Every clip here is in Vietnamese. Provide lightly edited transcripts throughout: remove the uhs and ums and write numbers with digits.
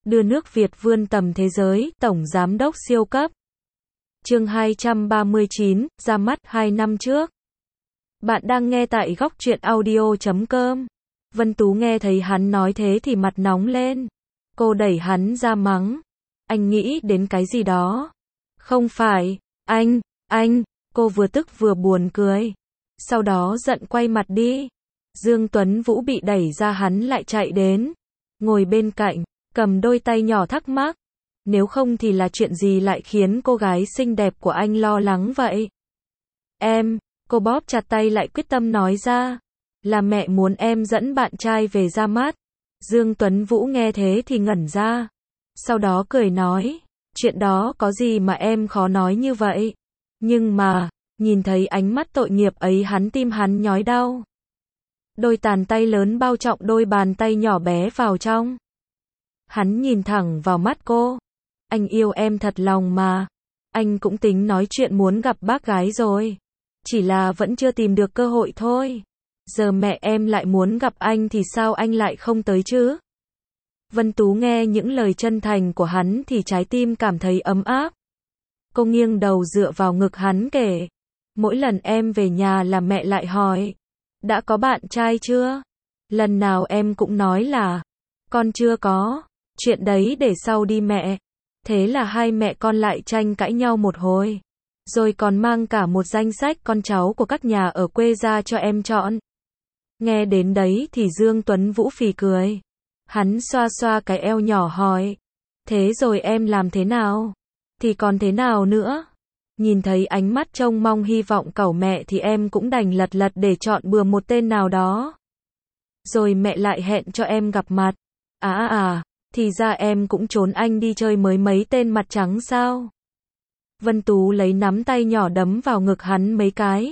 đưa nước Việt vươn tầm thế giới, Tổng Giám đốc siêu cấp. Chương 239, ra mắt 2 năm trước. Bạn đang nghe tại góc truyện audio.com. Vân Tú nghe thấy hắn nói thế thì mặt nóng lên. Cô đẩy hắn ra mắng. Anh nghĩ đến cái gì đó? Không phải, anh, cô vừa tức vừa buồn cười. Sau đó giận quay mặt đi. Dương Tuấn Vũ bị đẩy ra hắn lại chạy đến. Ngồi bên cạnh, cầm đôi tay nhỏ thắc mắc. Nếu không thì là chuyện gì lại khiến cô gái xinh đẹp của anh lo lắng vậy? Cô bóp chặt tay lại quyết tâm nói ra. Là mẹ muốn em dẫn bạn trai về ra mắt. Dương Tuấn Vũ nghe thế thì ngẩn ra. Sau đó cười nói. Chuyện đó có gì mà em khó nói như vậy? Nhưng mà, nhìn thấy ánh mắt tội nghiệp ấy tim hắn nhói đau. Đôi bàn tay lớn bao trọng đôi bàn tay nhỏ bé vào trong. Hắn nhìn thẳng vào mắt cô. Anh yêu em thật lòng mà. Anh cũng tính nói chuyện muốn gặp bác gái rồi. Chỉ là vẫn chưa tìm được cơ hội thôi. Giờ mẹ em lại muốn gặp anh thì sao anh lại không tới chứ? Vân Tú nghe những lời chân thành của hắn thì trái tim cảm thấy ấm áp. Cô nghiêng đầu dựa vào ngực hắn kể. Mỗi lần em về nhà là mẹ lại hỏi. Đã có bạn trai chưa? Lần nào em cũng nói là con chưa có. Chuyện đấy để sau đi mẹ. Thế là hai mẹ con lại tranh cãi nhau một hồi. Rồi còn mang cả một danh sách con cháu của các nhà ở quê ra cho em chọn. Nghe đến đấy thì Dương Tuấn Vũ phì cười. Hắn xoa xoa cái eo nhỏ hỏi. Thế rồi em làm thế nào? Thì còn thế nào nữa? Nhìn thấy ánh mắt trông mong hy vọng cẩu mẹ thì em cũng đành lật lật để chọn bừa một tên nào đó. Rồi mẹ lại hẹn cho em gặp mặt. Thì ra em cũng trốn anh đi chơi mới mấy tên mặt trắng sao? Vân Tú lấy nắm tay nhỏ đấm vào ngực hắn mấy cái.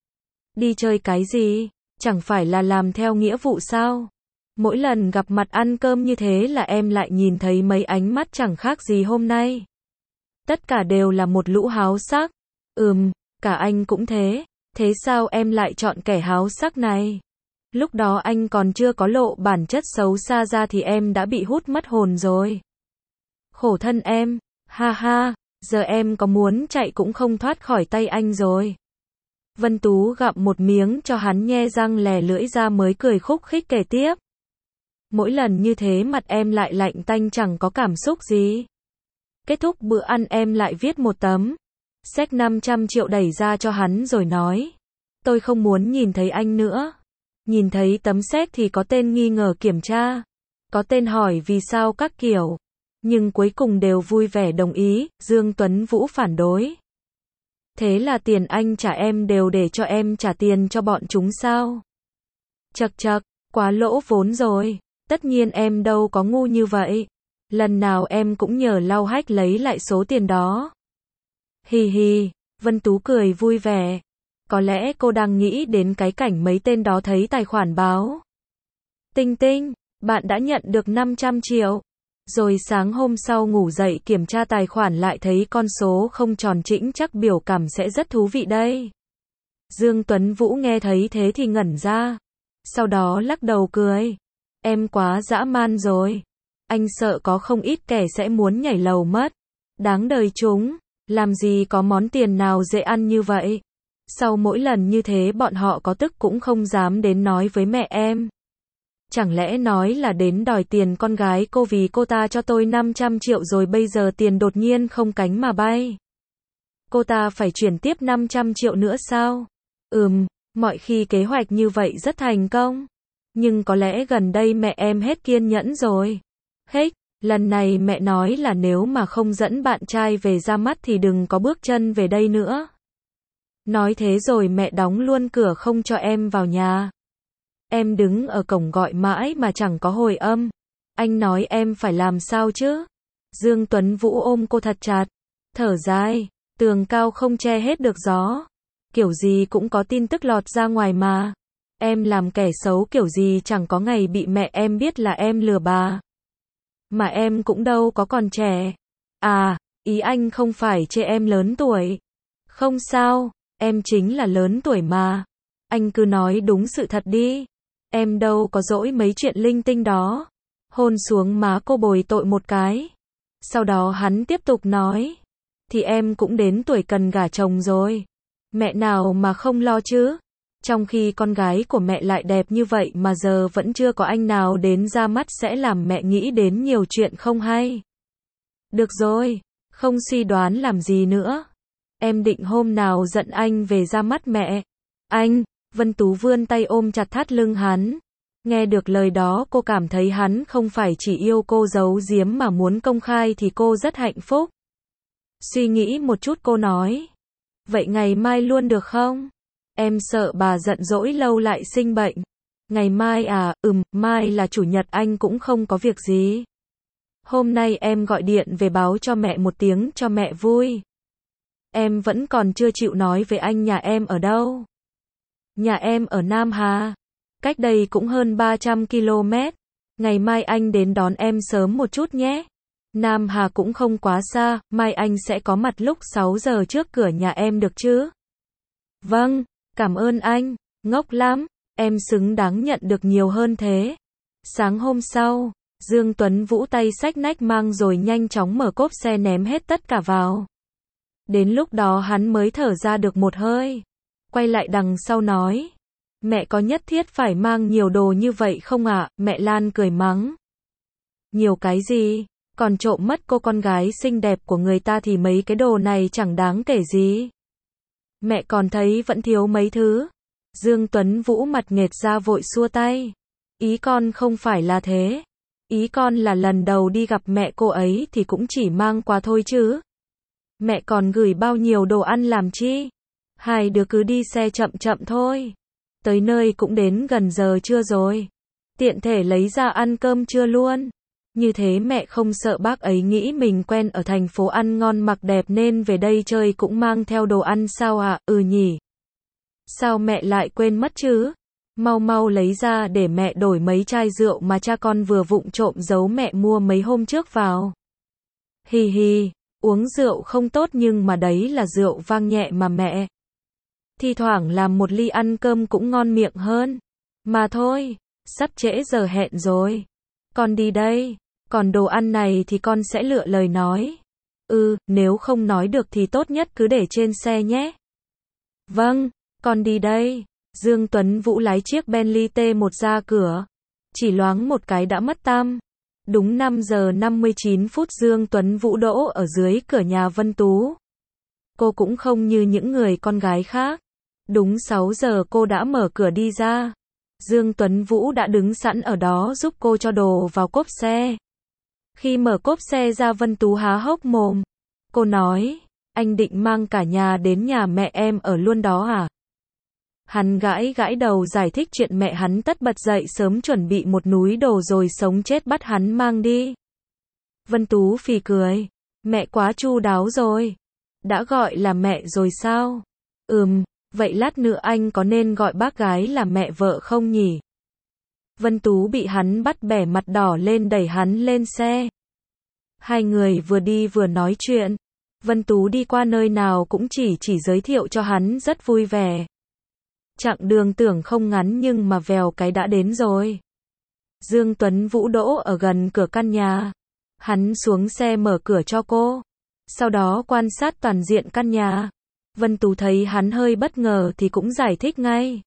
Đi chơi cái gì? Chẳng phải là làm theo nghĩa vụ sao? Mỗi lần gặp mặt ăn cơm như thế là em lại nhìn thấy mấy ánh mắt chẳng khác gì hôm nay. Tất cả đều là một lũ háo sắc. Cả anh cũng thế. Thế sao em lại chọn kẻ háo sắc này? Lúc đó anh còn chưa có lộ bản chất xấu xa ra thì em đã bị hút mất hồn rồi. Khổ thân em, ha, giờ em có muốn chạy cũng không thoát khỏi tay anh rồi. Vân Tú gặm một miếng cho hắn nhe răng lè lưỡi ra mới cười khúc khích kể tiếp. Mỗi lần như thế mặt em lại lạnh tanh chẳng có cảm xúc gì. Kết thúc bữa ăn em lại viết một tấm séc 500 triệu đẩy ra cho hắn rồi nói. Tôi không muốn nhìn thấy anh nữa. Nhìn thấy tấm séc thì có tên nghi ngờ kiểm tra. Có tên hỏi vì sao các kiểu. Nhưng cuối cùng đều vui vẻ đồng ý, Dương Tuấn Vũ phản đối. Thế là tiền anh trả em đều để cho em trả tiền cho bọn chúng sao? Chậc, quá lỗ vốn rồi. Tất nhiên em đâu có ngu như vậy. Lần nào em cũng nhờ lau hách lấy lại số tiền đó. Hi, Vân Tú cười vui vẻ. Có lẽ cô đang nghĩ đến cái cảnh mấy tên đó thấy tài khoản báo. Tinh, bạn đã nhận được 500 triệu. Rồi sáng hôm sau ngủ dậy kiểm tra tài khoản lại thấy con số không tròn chỉnh chắc biểu cảm sẽ rất thú vị đây. Dương Tuấn Vũ nghe thấy thế thì ngẩn ra. Sau đó lắc đầu cười. Em quá dã man rồi. Anh sợ có không ít kẻ sẽ muốn nhảy lầu mất. Đáng đời chúng. Làm gì có món tiền nào dễ ăn như vậy. Sau mỗi lần như thế bọn họ có tức cũng không dám đến nói với mẹ em. Chẳng lẽ nói là đến đòi tiền con gái cô vì cô ta cho tôi 500 triệu rồi bây giờ tiền đột nhiên không cánh mà bay. Cô ta phải chuyển tiếp 500 triệu nữa sao? Mọi khi kế hoạch như vậy rất thành công. Nhưng có lẽ gần đây mẹ em hết kiên nhẫn rồi. Lần này mẹ nói là nếu mà không dẫn bạn trai về ra mắt thì đừng có bước chân về đây nữa. Nói thế rồi mẹ đóng luôn cửa không cho em vào nhà. Em đứng ở cổng gọi mãi mà chẳng có hồi âm. Anh nói em phải làm sao chứ? Dương Tuấn Vũ ôm cô thật chặt. Thở dài, tường cao không che hết được gió. Kiểu gì cũng có tin tức lọt ra ngoài mà. Em làm kẻ xấu kiểu gì chẳng có ngày bị mẹ em biết là em lừa bà. Mà em cũng đâu có còn trẻ. Ý anh không phải chê em lớn tuổi. Không sao, em chính là lớn tuổi mà. Anh cứ nói đúng sự thật đi. Em đâu có dỗi mấy chuyện linh tinh đó. hôn xuống má cô bồi tội một cái. Sau đó hắn tiếp tục nói, thì em cũng đến tuổi cần gả chồng rồi. Mẹ nào mà không lo chứ? Trong khi con gái của mẹ lại đẹp như vậy mà giờ vẫn chưa có anh nào đến ra mắt sẽ làm mẹ nghĩ đến nhiều chuyện không hay. Được rồi, không suy đoán làm gì nữa. Em định hôm nào giận anh về ra mắt mẹ. Anh, Vân Tú vươn tay ôm chặt thắt lưng hắn. Nghe được lời đó cô cảm thấy hắn không phải chỉ yêu cô giấu giếm mà muốn công khai thì cô rất hạnh phúc. Suy nghĩ một chút cô nói. Vậy ngày mai luôn được không? Em sợ bà giận dỗi lâu lại sinh bệnh. Ngày mai à, mai là chủ nhật anh cũng không có việc gì. Hôm nay em gọi điện về báo cho mẹ một tiếng cho mẹ vui. Em vẫn còn chưa chịu nói với anh nhà em ở đâu. Nhà em ở Nam Hà. Cách đây cũng hơn 300 km. Ngày mai anh đến đón em sớm một chút nhé. Nam Hà cũng không quá xa, mai anh sẽ có mặt lúc 6 giờ trước cửa nhà em được chứ? Vâng, cảm ơn anh, ngốc lắm, em xứng đáng nhận được nhiều hơn thế. Sáng hôm sau, Dương Tuấn Vũ tay xách nách mang rồi nhanh chóng mở cốp xe ném hết tất cả vào. Đến lúc đó hắn mới thở ra được một hơi. Quay lại đằng sau nói. Mẹ có nhất thiết phải mang nhiều đồ như vậy không ạ? Mẹ Lan cười mắng. Nhiều cái gì? Còn trộm mất cô con gái xinh đẹp của người ta thì mấy cái đồ này chẳng đáng kể gì. Mẹ còn thấy vẫn thiếu mấy thứ. Dương Tuấn Vũ mặt nghệt ra vội xua tay. Ý con không phải là thế. Ý con là lần đầu đi gặp mẹ cô ấy thì cũng chỉ mang qua thôi chứ. Mẹ còn gửi bao nhiêu đồ ăn làm chi? Hai đứa cứ đi xe chậm chậm thôi. Tới nơi cũng đến gần giờ trưa rồi. Tiện thể lấy ra ăn cơm trưa luôn. Như thế mẹ không sợ bác ấy nghĩ mình quen ở thành phố ăn ngon mặc đẹp nên về đây chơi cũng mang theo đồ ăn sao ạ? Nhỉ. Sao mẹ lại quên mất chứ? Mau mau lấy ra để mẹ đổi mấy chai rượu mà cha con vừa vụng trộm giấu mẹ mua mấy hôm trước vào. Hì hì, uống rượu không tốt nhưng mà đấy là rượu vang nhẹ mà mẹ. Thi thoảng làm một ly ăn cơm cũng ngon miệng hơn. Mà thôi, sắp trễ giờ hẹn rồi. Con đi đây, còn đồ ăn này thì con sẽ lựa lời nói. Nếu không nói được thì tốt nhất cứ để trên xe nhé. Vâng, con đi đây. Dương Tuấn Vũ lái chiếc Bentley T1 ra cửa. Chỉ loáng một cái đã mất tăm. Đúng 5 giờ 59 phút Dương Tuấn Vũ đỗ ở dưới cửa nhà Vân Tú. Cô cũng không như những người con gái khác. Đúng 6 giờ cô đã mở cửa đi ra. Dương Tuấn Vũ đã đứng sẵn ở đó giúp cô cho đồ vào cốp xe. Khi mở cốp xe ra Vân Tú há hốc mồm. Cô nói, anh định mang cả nhà đến nhà mẹ em ở luôn đó à? Hắn gãi gãi đầu giải thích chuyện mẹ hắn tất bật dậy sớm chuẩn bị một núi đồ rồi sống chết bắt hắn mang đi. Vân Tú phì cười. Mẹ quá chu đáo rồi. Đã gọi là mẹ rồi sao? Vậy lát nữa anh có nên gọi bác gái là mẹ vợ không nhỉ? Vân Tú bị hắn bắt bẻ mặt đỏ lên đẩy hắn lên xe. Hai người vừa đi vừa nói chuyện. Vân Tú đi qua nơi nào cũng chỉ giới thiệu cho hắn rất vui vẻ. Chặng đường tưởng không ngắn nhưng mà vèo cái đã đến rồi. Dương Tuấn Vũ đỗ ở gần cửa căn nhà. Hắn xuống xe mở cửa cho cô. Sau đó quan sát toàn diện căn nhà. Vân Tú thấy hắn hơi bất ngờ thì cũng giải thích ngay.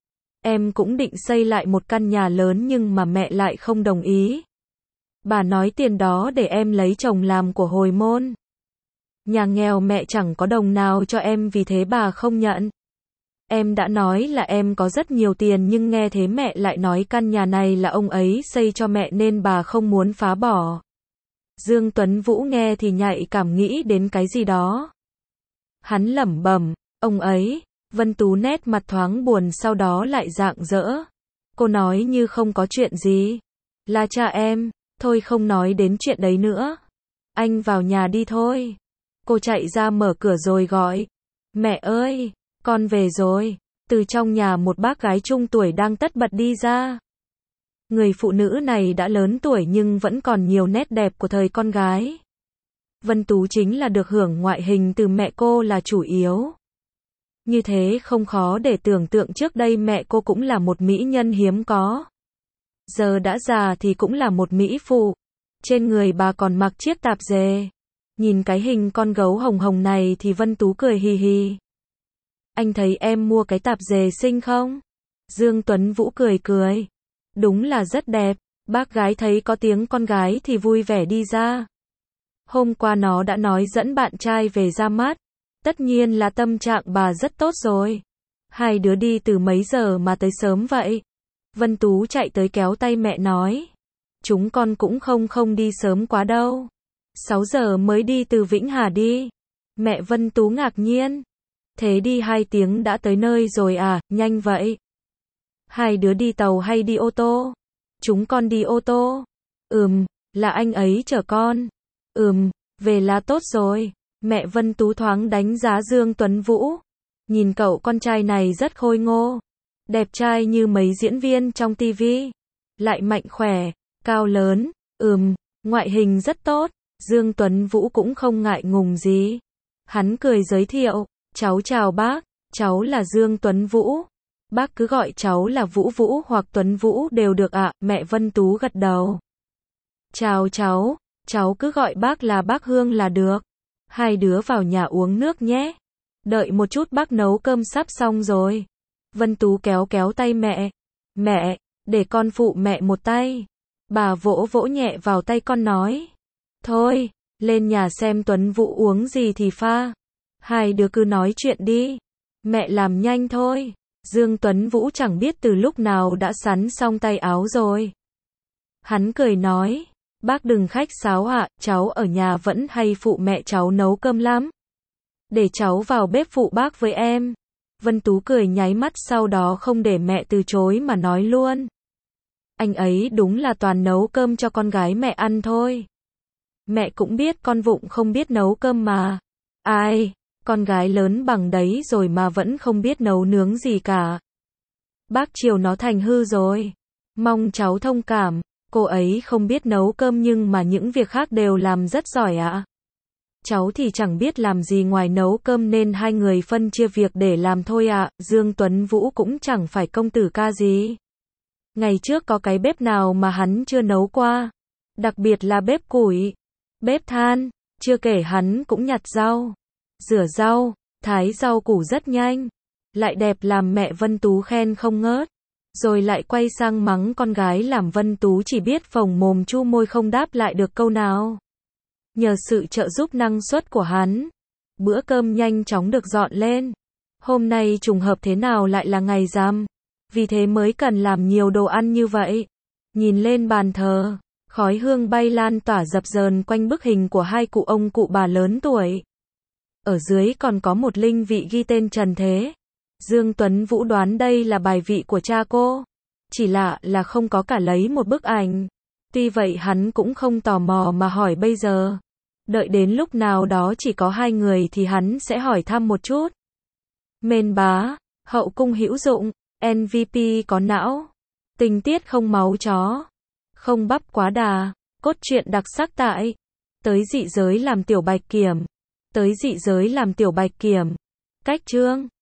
Em cũng định xây lại một căn nhà lớn nhưng mà mẹ lại không đồng ý. Bà nói tiền đó để em lấy chồng làm của hồi môn. Nhà nghèo mẹ chẳng có đồng nào cho em vì thế bà không nhận. Em đã nói là em có rất nhiều tiền nhưng nghe thế mẹ lại nói căn nhà này là ông ấy xây cho mẹ nên bà không muốn phá bỏ. Dương Tuấn Vũ nghe thì nhạy cảm nghĩ đến cái gì đó. Hắn lẩm bẩm, ông ấy. Vân Tú nét mặt thoáng buồn sau đó lại rạng rỡ. Cô nói như không có chuyện gì. Là cha em, thôi không nói đến chuyện đấy nữa. Anh vào nhà đi thôi. Cô chạy ra mở cửa rồi gọi. Mẹ ơi, con về rồi. Từ trong nhà một bác gái trung tuổi đang tất bật đi ra. Người phụ nữ này đã lớn tuổi nhưng vẫn còn nhiều nét đẹp của thời con gái. Vân Tú chính là được hưởng ngoại hình từ mẹ cô là chủ yếu. Như thế không khó để tưởng tượng trước đây mẹ cô cũng là một mỹ nhân hiếm có. giờ đã già thì cũng là một mỹ phụ. Trên người bà còn mặc chiếc tạp dề. Nhìn cái hình con gấu hồng hồng này thì Vân Tú cười hì hì. Anh thấy em mua cái tạp dề xinh không? Dương Tuấn Vũ cười cười. Đúng là rất đẹp. Bác gái thấy có tiếng con gái thì vui vẻ đi ra. Hôm qua nó đã nói dẫn bạn trai về ra mắt. Tất nhiên là tâm trạng bà rất tốt rồi. Hai đứa đi từ mấy giờ mà tới sớm vậy? Vân Tú chạy tới kéo tay mẹ nói. Chúng con cũng không đi sớm quá đâu. 6 giờ mới đi từ Vĩnh Hà đi. Mẹ Vân Tú ngạc nhiên. Thế đi 2 tiếng đã tới nơi rồi à, nhanh vậy. Hai đứa đi tàu hay đi ô tô? Chúng con đi ô tô. Là anh ấy chở con. Về là tốt rồi. Mẹ Vân Tú thoáng đánh giá Dương Tuấn Vũ. Nhìn cậu con trai này rất khôi ngô. Đẹp trai như mấy diễn viên trong tivi. Lại mạnh khỏe, cao lớn. Ngoại hình rất tốt. Dương Tuấn Vũ cũng không ngại ngùng gì. Hắn cười giới thiệu. Cháu chào bác, cháu là Dương Tuấn Vũ. Bác cứ gọi cháu là Vũ Vũ hoặc Tuấn Vũ đều được ạ. Mẹ Vân Tú gật đầu. Chào cháu cứ gọi bác là bác Hương là được. Hai đứa vào nhà uống nước nhé. Đợi một chút bác nấu cơm sắp xong rồi. Vân Tú kéo tay mẹ. Mẹ, để con phụ mẹ một tay. Bà vỗ nhẹ vào tay con nói. Thôi, lên nhà xem Tuấn Vũ uống gì thì pha. Hai đứa cứ nói chuyện đi. Mẹ làm nhanh thôi. Dương Tuấn Vũ chẳng biết từ lúc nào đã sắn xong tay áo rồi. Hắn cười nói. Bác đừng khách sáo ạ, cháu ở nhà vẫn hay phụ mẹ cháu nấu cơm lắm. Để cháu vào bếp phụ bác với em. Vân Tú cười nháy mắt sau đó không để mẹ từ chối mà nói luôn. Anh ấy đúng là toàn nấu cơm cho con gái mẹ ăn thôi. Mẹ cũng biết con vụng không biết nấu cơm mà. Ai, con gái lớn bằng đấy rồi mà vẫn không biết nấu nướng gì cả. Bác chiều nó thành hư rồi. Mong cháu thông cảm. Cô ấy không biết nấu cơm nhưng mà những việc khác đều làm rất giỏi ạ. Cháu thì chẳng biết làm gì ngoài nấu cơm nên hai người phân chia việc để làm thôi ạ. Dương Tuấn Vũ cũng chẳng phải công tử ca gì. Ngày trước có cái bếp nào mà hắn chưa nấu qua. Đặc biệt là bếp củi, bếp than. Chưa kể hắn cũng nhặt rau, rửa rau, thái rau củ rất nhanh. Lại đẹp làm mẹ Vân Tú khen không ngớt. Rồi lại quay sang mắng con gái làm Vân Tú chỉ biết phồng mồm chu môi không đáp lại được câu nào. Nhờ sự trợ giúp năng suất của hắn, bữa cơm nhanh chóng được dọn lên. Hôm nay trùng hợp thế nào lại là ngày rằm, vì thế mới cần làm nhiều đồ ăn như vậy. Nhìn lên bàn thờ, khói hương bay lan tỏa dập dờn quanh bức hình của hai cụ ông cụ bà lớn tuổi. Ở dưới còn có một linh vị ghi tên Trần Thế. Dương Tuấn Vũ đoán đây là bài vị của cha cô. Chỉ lạ là không có cả lấy một bức ảnh. Tuy vậy hắn cũng không tò mò mà hỏi bây giờ. Đợi đến lúc nào đó chỉ có hai người thì hắn sẽ hỏi thăm một chút. Mên bá, hậu cung hữu dụng, MVP có não, tình tiết không máu chó, không bắp quá đà, cốt truyện đặc sắc tại Tới dị giới làm tiểu bạch kiểm. Tới dị giới làm tiểu bạch kiểm. Cách chương